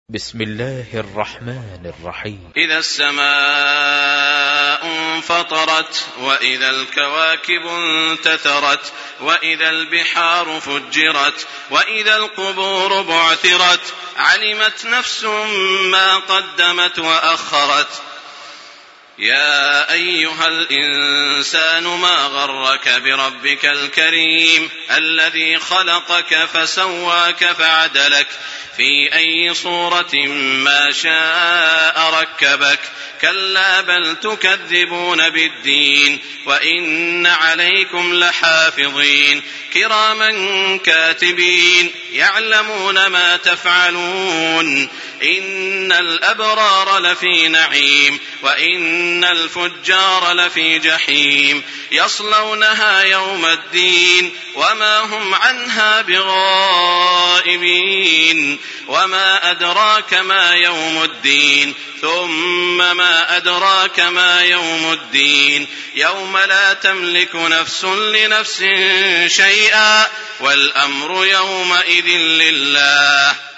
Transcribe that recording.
بسم الله الرحمن الرحيم. إذا السماء انفطرت وإذا الكواكب انتثرت وإذا البحار فجرت وإذا القبور بعثرت علمت نفس ما قدمت وأخرت. يا أيها الإنسان ما غرك بربك الكريم الذي خلقك فسواك فعدلك في أي صورة ما شاء ركبك. كلا بل تكذبون بالدين وإن عليكم لحافظين كراما كاتبين يعلمون ما تفعلون. إن الأبرار لفي نعيم وإن الفجار لفي جحيم يصلونها يوم الدين وما هم عنها بغائبين. وما أدراك ما يوم الدين ثم ما أدراك ما يوم الدين يوم لا تملك نفس لنفس شيئا والأمر يومئذ لله.